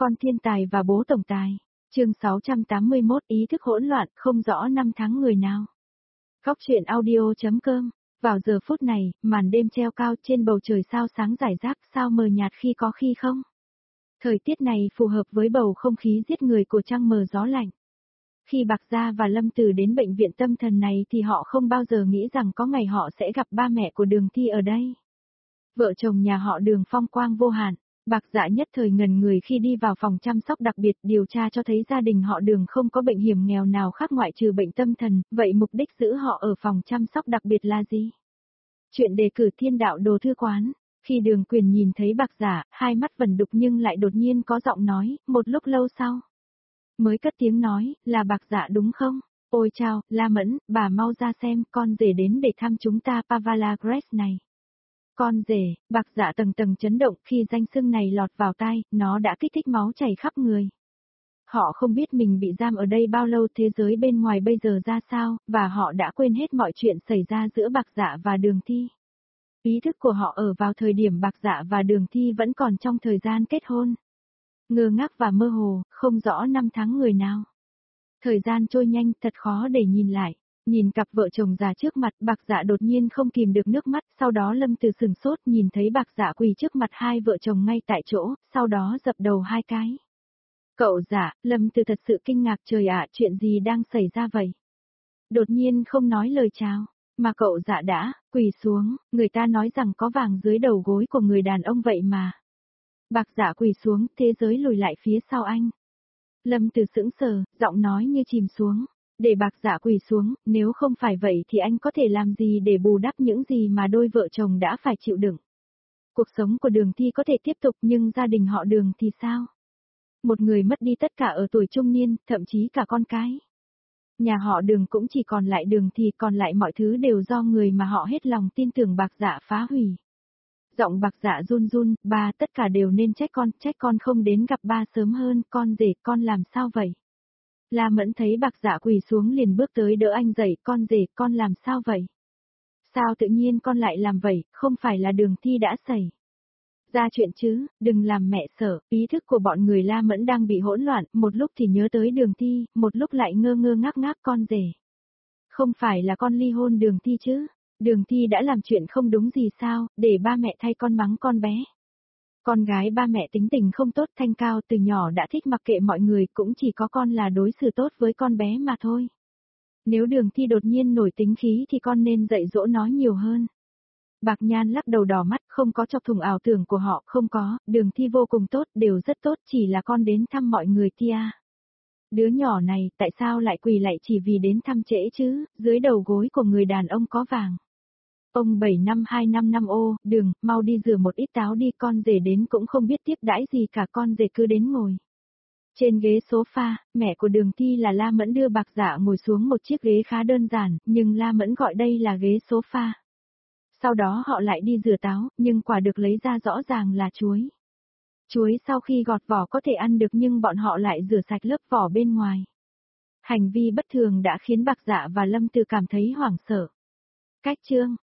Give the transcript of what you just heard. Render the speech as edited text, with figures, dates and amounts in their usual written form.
Con thiên tài và bố tổng tài. Chương 681 ý thức hỗn loạn, không rõ năm tháng người nào. Góc truyện audio.com. Vào giờ phút này, màn đêm treo cao trên bầu trời sao sáng rải rác, sao mờ nhạt khi có khi không. Thời tiết này phù hợp với bầu không khí giết người của trăng mờ gió lạnh. Khi Bạc Gia và Lâm Từ đến bệnh viện tâm thần này thì họ không bao giờ nghĩ rằng có ngày họ sẽ gặp ba mẹ của Đường Thi ở đây. Vợ chồng nhà họ Đường phong quang vô hạn. Bạc Dạ nhất thời ngần người khi đi vào phòng chăm sóc đặc biệt, điều tra cho thấy gia đình họ Đường không có bệnh hiểm nghèo nào khác ngoại trừ bệnh tâm thần, vậy mục đích giữ họ ở phòng chăm sóc đặc biệt là gì? Chuyện đề cử thiên đạo đồ thư quán. Khi Đường Quyền nhìn thấy Bạc Dạ, hai mắt vẩn đục nhưng lại đột nhiên có giọng nói, một lúc lâu sau. Mới cất tiếng nói, là Bạc Dạ đúng không? Ôi chao, La Mẫn, bà mau ra xem, con rể đến để thăm chúng ta Pavala Grace này. Con rể, Bạc Dạ tầng tầng chấn động khi danh xưng này lọt vào tai, nó đã kích thích máu chảy khắp người. Họ không biết mình bị giam ở đây bao lâu, thế giới bên ngoài bây giờ ra sao, và họ đã quên hết mọi chuyện xảy ra giữa Bạc Dạ và Đường Thi. Ý thức của họ ở vào thời điểm Bạc Dạ và Đường Thi vẫn còn trong thời gian kết hôn. Ngơ ngác và mơ hồ, không rõ năm tháng người nào. Thời gian trôi nhanh, thật khó để nhìn lại. Nhìn cặp vợ chồng già trước mặt, Bạc Dạ đột nhiên không kìm được nước mắt, sau đó Lâm Từ sừng sốt nhìn thấy Bạc Dạ quỳ trước mặt hai vợ chồng ngay tại chỗ, sau đó dập đầu hai cái. Cậu Dạ, Lâm Từ thật sự kinh ngạc, trời ạ, chuyện gì đang xảy ra vậy? Đột nhiên không nói lời chào, mà cậu Dạ đã quỳ xuống, người ta nói rằng có vàng dưới đầu gối của người đàn ông vậy mà. Bạc Dạ quỳ xuống, thế giới lùi lại phía sau anh. Lâm Từ sững sờ, giọng nói như chìm xuống. Để Bạc Dạ quỳ xuống, nếu không phải vậy thì anh có thể làm gì để bù đắp những gì mà đôi vợ chồng đã phải chịu đựng. Cuộc sống của Đường Thi có thể tiếp tục nhưng gia đình họ Đường thì sao? Một người mất đi tất cả ở tuổi trung niên, thậm chí cả con cái. Nhà họ Đường cũng chỉ còn lại Đường Thi, còn lại mọi thứ đều do người mà họ hết lòng tin tưởng Bạc Dạ phá hủy. Giọng Bạc Dạ run run, ba, tất cả đều nên trách con không đến gặp ba sớm hơn, con rể, con làm sao vậy? La Mẫn thấy Bạc Dạ quỳ xuống liền bước tới đỡ anh dậy, con rể, con làm sao vậy? Sao tự nhiên con lại làm vậy, không phải là Đường Thi đã xảy ra chuyện chứ, đừng làm mẹ sợ, ý thức của bọn người La Mẫn đang bị hỗn loạn, một lúc thì nhớ tới Đường Thi, một lúc lại ngơ ngơ ngác ngác con rể. Không phải là con ly hôn Đường Thi chứ, Đường Thi đã làm chuyện không đúng gì sao, để ba mẹ thay con mắng con bé. Con gái ba mẹ tính tình không tốt, Thanh Cao từ nhỏ đã thích mặc kệ mọi người, cũng chỉ có con là đối xử tốt với con bé mà thôi. Nếu Đường Thi đột nhiên nổi tính khí thì con nên dạy dỗ nó nhiều hơn. Bạc Nhan lắc đầu đỏ mắt, không có chọc thủng ảo tưởng của họ, không có, Đường Thi vô cùng tốt, đều rất tốt, chỉ là con đến thăm mọi người Tia. Đứa nhỏ này, tại sao lại quỳ lại chỉ vì đến thăm trễ chứ, dưới đầu gối của người đàn ông có vàng. Ông 75255 ô, Đường, mau đi rửa một ít táo đi, con rể đến cũng không biết tiếp đãi gì cả, con rể cứ đến ngồi. Trên ghế sofa, mẹ của Đường Thi là La Mẫn đưa Bạc Dạ ngồi xuống một chiếc ghế khá đơn giản, nhưng La Mẫn gọi đây là ghế sofa. Sau đó họ lại đi rửa táo, nhưng quả được lấy ra rõ ràng là chuối. Chuối sau khi gọt vỏ có thể ăn được nhưng bọn họ lại rửa sạch lớp vỏ bên ngoài. Hành vi bất thường đã khiến Bạc Dạ và Lâm Từ cảm thấy hoảng sợ. Cách chương